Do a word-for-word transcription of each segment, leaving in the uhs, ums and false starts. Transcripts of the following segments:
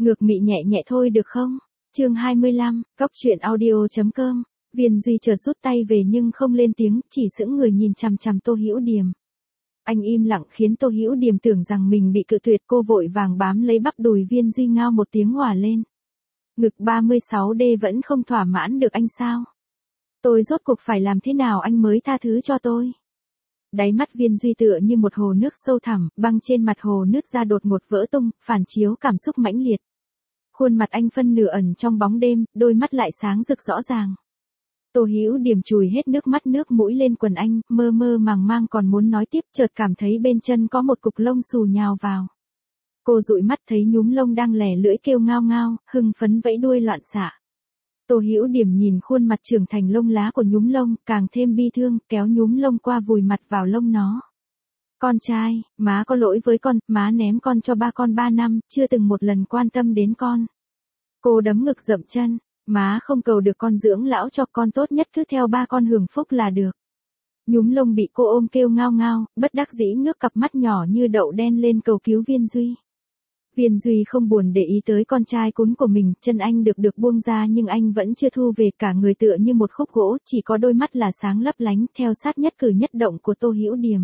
Ngược mị nhẹ nhẹ thôi được không? Chương hai mươi lăm, cóc truyện audio chấm com. Viên Duy chợt rút tay về nhưng không lên tiếng, chỉ sững người nhìn chằm chằm Tô Hữu Điềm. Anh im lặng khiến Tô Hữu Điềm tưởng rằng mình bị cự tuyệt, cô vội vàng bám lấy bắp đùi Viên Duy ngao một tiếng hòa lên. Ngực ba mươi sáu D vẫn không thỏa mãn được anh sao? Tôi rốt cuộc phải làm thế nào anh mới tha thứ cho tôi? Đáy mắt Viên Duy tựa như một hồ nước sâu thẳm, băng trên mặt hồ nứt ra đột ngột vỡ tung, phản chiếu cảm xúc mãnh liệt. Khuôn mặt anh phân nửa ẩn trong bóng đêm, đôi mắt lại sáng rực rõ ràng. Tô Hữu Điềm chùi hết nước mắt nước mũi lên quần anh, mơ mơ màng màng còn muốn nói tiếp, chợt cảm thấy bên chân có một cục lông xù nhào vào. Cô dụi mắt thấy nhúm lông đang lẻ lưỡi kêu ngao ngao, hưng phấn vẫy đuôi loạn xạ. Tô Hữu Điềm nhìn khuôn mặt trưởng thành lông lá của nhúm lông, càng thêm bi thương, kéo nhúm lông qua vùi mặt vào lông nó. Con trai, má có lỗi với con, má ném con cho ba con ba năm, chưa từng một lần quan tâm đến con. Cô đấm ngực dậm chân, má không cầu được con dưỡng lão cho con, tốt nhất cứ theo ba con hưởng phúc là được. Nhúm lông bị cô ôm kêu ngao ngao, bất đắc dĩ ngước cặp mắt nhỏ như đậu đen lên cầu cứu Viên Duy. Viên Duy không buồn để ý tới con trai cún của mình, chân anh được được buông ra nhưng anh vẫn chưa thu về, cả người tựa như một khúc gỗ, chỉ có đôi mắt là sáng lấp lánh, theo sát nhất cử nhất động của Tô Hữu Điềm.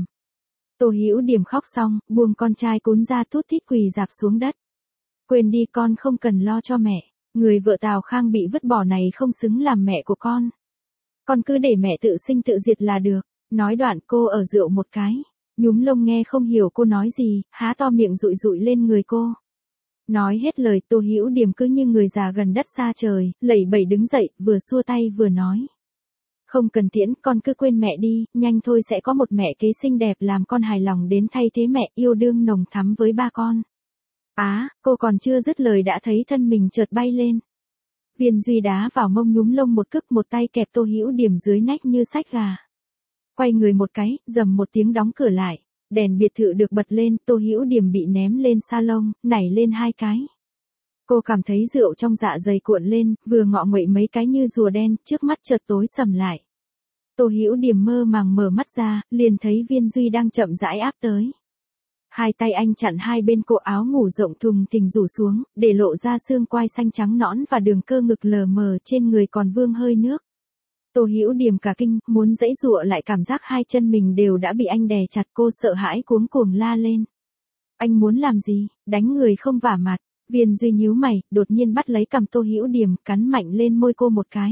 Tô Hữu Điềm khóc xong, buông con trai cún ra thút thít quỳ rạp xuống đất. Quên đi, con không cần lo cho mẹ, người vợ Tào Khang bị vứt bỏ này không xứng làm mẹ của con. Con cứ để mẹ tự sinh tự diệt là được. Nói đoạn cô ở rượu một cái. Nhúm lông nghe không hiểu cô nói gì, há to miệng dụi dụi lên người cô. Nói hết lời, Tô Hữu Điềm cứ như người già gần đất xa trời, lẩy bẩy đứng dậy, vừa xua tay vừa nói. Không cần tiễn, con cứ quên mẹ đi, nhanh thôi sẽ có một mẹ kế xinh đẹp làm con hài lòng đến thay thế mẹ, yêu đương nồng thắm với ba con. Á, à, cô còn chưa dứt lời đã thấy thân mình chợt bay lên. Viên Duy đá vào mông nhúm lông một cước, một tay kẹp Tô Hữu Điềm dưới nách như xách gà. Quay người một cái, dầm một tiếng đóng cửa lại. Đèn biệt thự được bật lên, Tô Hữu Điềm bị ném lên salon, nảy lên hai cái. Cô cảm thấy rượu trong dạ dày cuộn lên, vừa ngọ nguậy mấy cái như rùa đen, trước mắt chợt tối sầm lại. Tô Hữu Điềm mơ màng mở mắt ra, liền thấy Viên Duy đang chậm rãi áp tới. Hai tay anh chặn hai bên cổ áo ngủ rộng thùng thình rủ xuống, để lộ ra xương quai xanh trắng nõn và đường cơ ngực lờ mờ trên người còn vương hơi nước. Tô Hữu Điềm cả kinh, muốn giãy giụa lại cảm giác hai chân mình đều đã bị anh đè chặt, cô sợ hãi cuống cuồng la lên. Anh muốn làm gì? Đánh người không vả mặt. Viên Duy nhíu mày, đột nhiên bắt lấy cằm Tô Hữu Điềm, cắn mạnh lên môi cô một cái.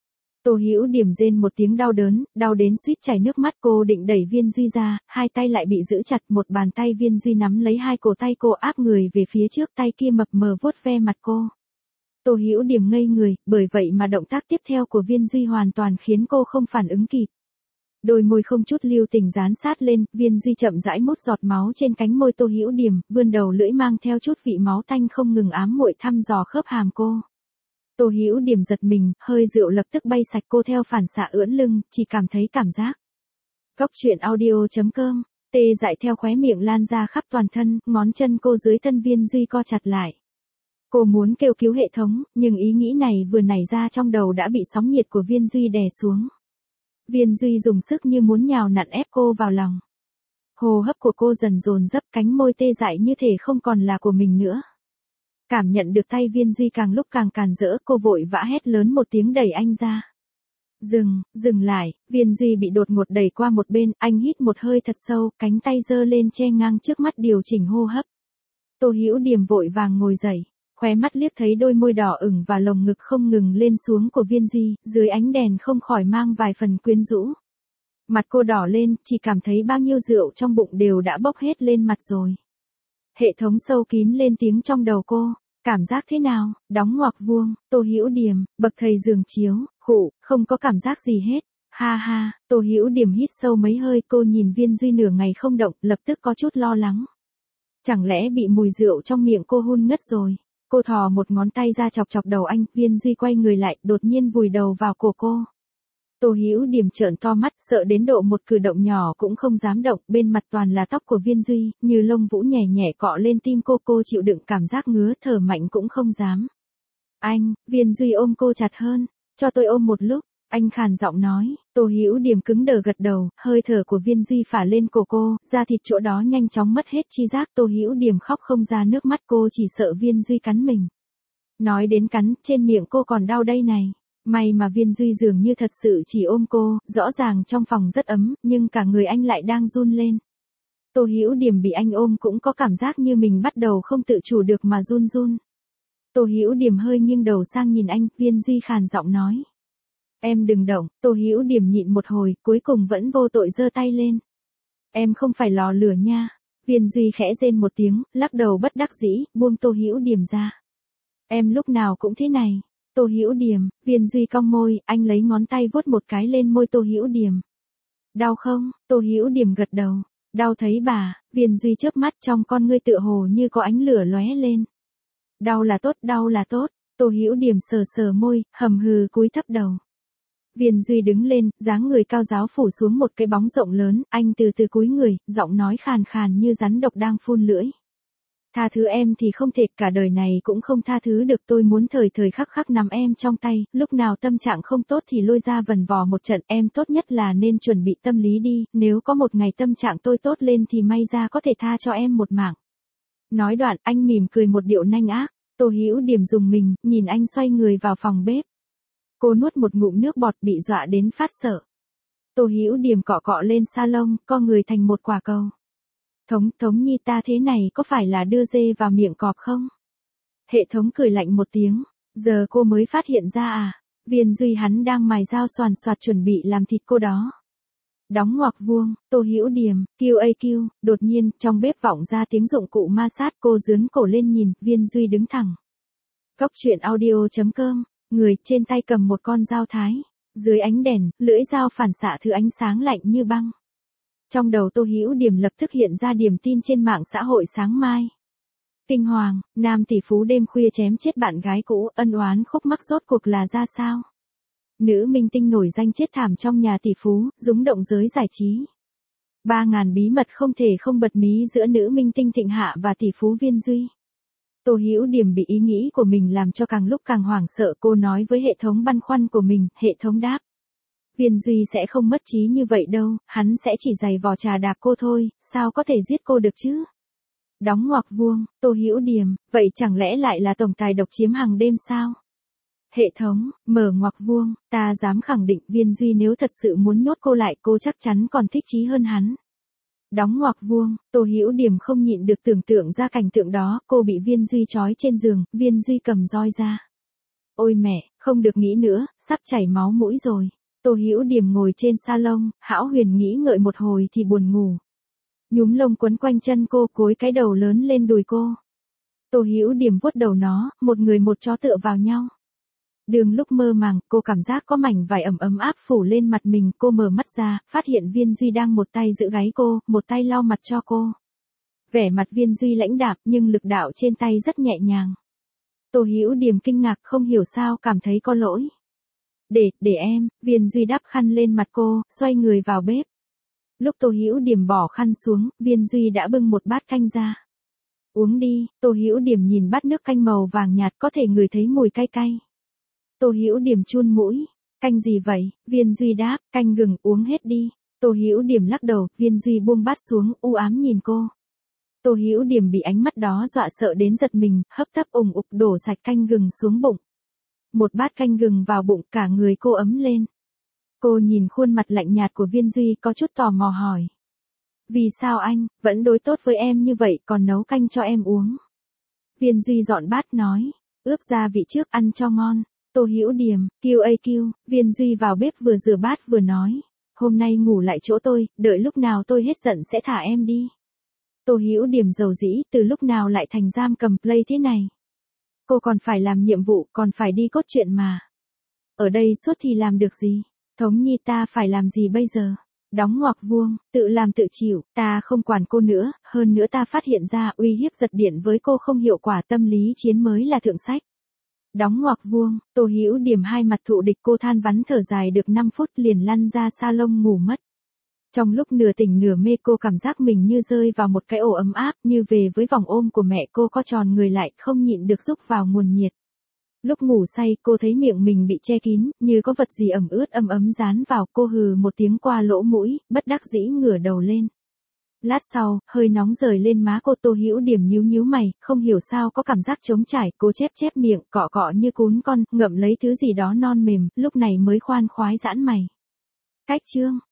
Tô Hữu Điềm rên một tiếng đau đớn, đau đến suýt chảy nước mắt, cô định đẩy Viên Duy ra, hai tay lại bị giữ chặt, một bàn tay Viên Duy nắm lấy hai cổ tay cô áp người về phía trước, tay kia mập mờ vuốt ve mặt cô. Tô Hữu Điềm ngây người, bởi vậy mà động tác tiếp theo của Viên Duy hoàn toàn khiến cô không phản ứng kịp. Đôi môi không chút lưu tình dán sát lên, Viên Duy chậm rãi mút giọt máu trên cánh môi Tô Hữu Điềm, vươn đầu lưỡi mang theo chút vị máu tanh không ngừng ám muội thăm dò khớp hàm cô. Tô Hữu Điềm giật mình, hơi rượu lập tức bay sạch, cô theo phản xạ ưỡn lưng, chỉ cảm thấy cảm giác. Cóc truyện audio chấm com, tê dại theo khóe miệng lan ra khắp toàn thân, ngón chân cô dưới thân Viên Duy co chặt lại. Cô muốn kêu cứu hệ thống, nhưng ý nghĩ này vừa nảy ra trong đầu đã bị sóng nhiệt của Viên Duy đè xuống. Viên Duy dùng sức như muốn nhào nặn ép cô vào lòng. Hô hấp của cô dần dồn dập, cánh môi tê dại như thể không còn là của mình nữa. Cảm nhận được tay Viên Duy càng lúc càng càn rỡ, cô vội vã hét lớn một tiếng đẩy anh ra. Dừng, dừng lại, Viên Duy bị đột ngột đẩy qua một bên, anh hít một hơi thật sâu, cánh tay giơ lên che ngang trước mắt điều chỉnh hô hấp. Tô Hữu Điềm vội vàng ngồi dậy. Khóe mắt liếc thấy đôi môi đỏ ửng và lồng ngực không ngừng lên xuống của Viên Duy, dưới ánh đèn không khỏi mang vài phần quyến rũ. Mặt cô đỏ lên, chỉ cảm thấy bao nhiêu rượu trong bụng đều đã bốc hết lên mặt rồi. Hệ thống sâu kín lên tiếng trong đầu cô, cảm giác thế nào, đóng ngoặc vuông, Tô Hữu Điềm, bậc thầy giường chiếu, khụ, không có cảm giác gì hết. Ha ha, Tô Hữu Điềm hít sâu mấy hơi, cô nhìn Viên Duy nửa ngày không động, lập tức có chút lo lắng. Chẳng lẽ bị mùi rượu trong miệng cô hun ngất rồi? Cô thò một ngón tay ra chọc chọc đầu anh, Viên Duy quay người lại, đột nhiên vùi đầu vào cổ cô. Tô Hữu Điềm trợn to mắt, sợ đến độ một cử động nhỏ cũng không dám động, bên mặt toàn là tóc của Viên Duy, như lông vũ nhẹ nhẹ cọ lên tim cô, cô chịu đựng cảm giác ngứa, thở mạnh cũng không dám. Anh, Viên Duy ôm cô chặt hơn, cho tôi ôm một lúc, Anh khàn giọng nói. Tô Hữu Điềm cứng đờ gật đầu, hơi thở của Viên Duy phả lên cổ cô, da thịt chỗ đó nhanh chóng mất hết chi giác. Tô Hữu Điềm khóc không ra nước mắt, cô chỉ sợ Viên Duy cắn mình. Nói đến cắn, trên miệng cô còn đau đây này. May mà Viên Duy dường như thật sự chỉ ôm cô, rõ ràng trong phòng rất ấm, nhưng cả người anh lại đang run lên. Tô Hữu Điềm bị anh ôm cũng có cảm giác như mình bắt đầu không tự chủ được mà run run. Tô Hữu Điềm hơi nghiêng đầu sang nhìn anh, Viên Duy khàn giọng nói. Em đừng động. Tô Hữu Điềm nhịn một hồi, cuối cùng vẫn vô tội giơ tay lên. Em không phải lò lửa nha. Viên Duy khẽ rên một tiếng, lắc đầu bất đắc dĩ, buông Tô Hữu Điềm ra. Em lúc nào cũng thế này. Tô Hữu Điềm. Viên Duy cong môi, anh lấy ngón tay vuốt một cái lên môi Tô Hữu Điềm. Đau không? Tô Hữu Điềm gật đầu. Đau thấy bà. Viên Duy chớp mắt, trong con ngươi tựa hồ như có ánh lửa lóe lên. Đau là tốt, đau là tốt. Tô Hữu Điềm sờ sờ môi, hầm hừ cúi thấp đầu. Viên Duy đứng lên, dáng người cao giáo phủ xuống một cái bóng rộng lớn, anh từ từ cúi người, giọng nói khàn khàn như rắn độc đang phun lưỡi. Tha thứ em thì không thể, cả đời này cũng không tha thứ được, tôi muốn thời thời khắc khắc nắm em trong tay, lúc nào tâm trạng không tốt thì lôi ra vần vò một trận, em tốt nhất là nên chuẩn bị tâm lý đi, nếu có một ngày tâm trạng tôi tốt lên thì may ra có thể tha cho em một mạng. Nói đoạn, anh mỉm cười một điệu nanh ác. Tô Hữu Điềm dùng mình, nhìn anh xoay người vào phòng bếp. Cô nuốt một ngụm nước bọt, bị dọa đến phát sợ. Tô Hữu Điềm cọ cọ lên salon, co người thành một quả cầu. Thống, thống nhi ta thế này có phải là đưa dê vào miệng cọp không? Hệ thống cười lạnh một tiếng. Giờ cô mới phát hiện ra à? Viên Duy hắn đang mài dao xoàn xoạt chuẩn bị làm thịt cô đó. Đóng ngoặc vuông. Tô Hữu Điềm. Q A Q. Đột nhiên, trong bếp vọng ra tiếng dụng cụ ma sát, cô dướn cổ lên nhìn, Viên Duy đứng thẳng. Cốc truyện audio chấm com. Người trên tay cầm một con dao thái. Dưới ánh đèn, lưỡi dao phản xạ thứ ánh sáng lạnh như băng. Trong đầu Tô Hữu Điềm lập tức hiện ra điểm tin trên mạng xã hội sáng mai. Kinh hoàng, nam tỷ phú đêm khuya chém chết bạn gái cũ, ân oán khúc mắc rốt cuộc là ra sao? Nữ minh tinh nổi danh chết thảm trong nhà tỷ phú, rúng động giới giải trí. Ba ngàn bí mật không thể không bật mí giữa nữ minh tinh Thịnh Hạ và tỷ phú Viên Duy. Tô Hữu Điềm bị ý nghĩ của mình làm cho càng lúc càng hoảng sợ, cô nói với hệ thống băn khoăn của mình, hệ thống đáp. Viên Duy sẽ không mất trí như vậy đâu, hắn sẽ chỉ giày vò trà đạp cô thôi, sao có thể giết cô được chứ? Đóng ngoặc vuông. Tô Hữu Điềm. Vậy chẳng lẽ lại là tổng tài độc chiếm hàng đêm sao? Hệ thống. Mở ngoặc vuông. Ta dám khẳng định Viên Duy nếu thật sự muốn nhốt cô lại, cô chắc chắn còn thích chí hơn hắn. Đóng ngoặc vuông. Tô Hữu Điềm không nhịn được tưởng tượng ra cảnh tượng đó, cô bị Viên Duy trói trên giường, Viên Duy cầm roi ra. Ôi mẹ, không được nghĩ nữa, sắp chảy máu mũi rồi. Tô Hữu Điềm ngồi trên salon, Hão Huyền nghĩ ngợi một hồi thì buồn ngủ. Nhúm lông quấn quanh chân cô, cối cái đầu lớn lên đùi cô. Tô Hữu Điềm vuốt đầu nó, một người một chó tựa vào nhau. Đường lúc mơ màng, cô cảm giác có mảnh vải ẩm ấm áp phủ lên mặt mình, cô mở mắt ra, phát hiện Viên Duy đang một tay giữ gáy cô, một tay lau mặt cho cô. Vẻ mặt Viên Duy lãnh đạm, nhưng lực đạo trên tay rất nhẹ nhàng. Tô Hữu Điềm kinh ngạc, không hiểu sao cảm thấy có lỗi. Để, để em. Viên Duy đắp khăn lên mặt cô, xoay người vào bếp. Lúc Tô Hữu Điềm bỏ khăn xuống, Viên Duy đã bưng một bát canh ra. Uống đi. Tô Hữu Điềm nhìn bát nước canh màu vàng nhạt, có thể ngửi thấy mùi cay cay. Tô Hữu Điềm chun mũi. Canh gì vậy? Viên Duy đáp, canh gừng, uống hết đi. Tô Hữu Điềm lắc đầu, Viên Duy buông bát xuống, u ám nhìn cô. Tô Hữu Điềm bị ánh mắt đó dọa sợ đến giật mình, hấp tấp ùng ục đổ sạch canh gừng xuống bụng. Một bát canh gừng vào bụng, cả người cô ấm lên. Cô nhìn khuôn mặt lạnh nhạt của Viên Duy, có chút tò mò hỏi. Vì sao anh, vẫn đối tốt với em như vậy, còn nấu canh cho em uống? Viên Duy dọn bát nói, ướp gia vị trước ăn cho ngon. Tô Hữu Điềm. Q A Q. Viên Duy vào bếp vừa rửa bát vừa nói. Hôm nay ngủ lại chỗ tôi, đợi lúc nào tôi hết giận sẽ thả em đi. Tô Hữu Điềm dầu dĩ, từ lúc nào lại thành giam cầm play thế này? Cô còn phải làm nhiệm vụ, còn phải đi cốt truyện mà. Ở đây suốt thì làm được gì? Thống nhi ta phải làm gì bây giờ? Đóng ngoặc vuông. Tự làm tự chịu, ta không quản cô nữa, hơn nữa ta phát hiện ra uy hiếp giật điện với cô không hiệu quả, tâm lý chiến mới là thượng sách. Đóng ngoặc vuông. Tô Hữu Điềm hai mặt thụ địch, cô than vắn thở dài được năm phút liền lăn ra salon ngủ mất. Trong lúc nửa tỉnh nửa mê, cô cảm giác mình như rơi vào một cái ổ ấm áp, như về với vòng ôm của mẹ, cô co tròn người lại, không nhịn được rúc vào nguồn nhiệt. Lúc ngủ say, cô thấy miệng mình bị che kín, như có vật gì ẩm ướt ấm ấm dán vào, cô hừ một tiếng qua lỗ mũi, bất đắc dĩ ngửa đầu lên. Lát sau, hơi nóng rời lên má cô. Tô Hữu Điểm nhíu nhíu mày, không hiểu sao có cảm giác trống trải, cô chép chép miệng, cọ cọ như cún con, ngậm lấy thứ gì đó non mềm, lúc này mới khoan khoái giãn mày. Cách chương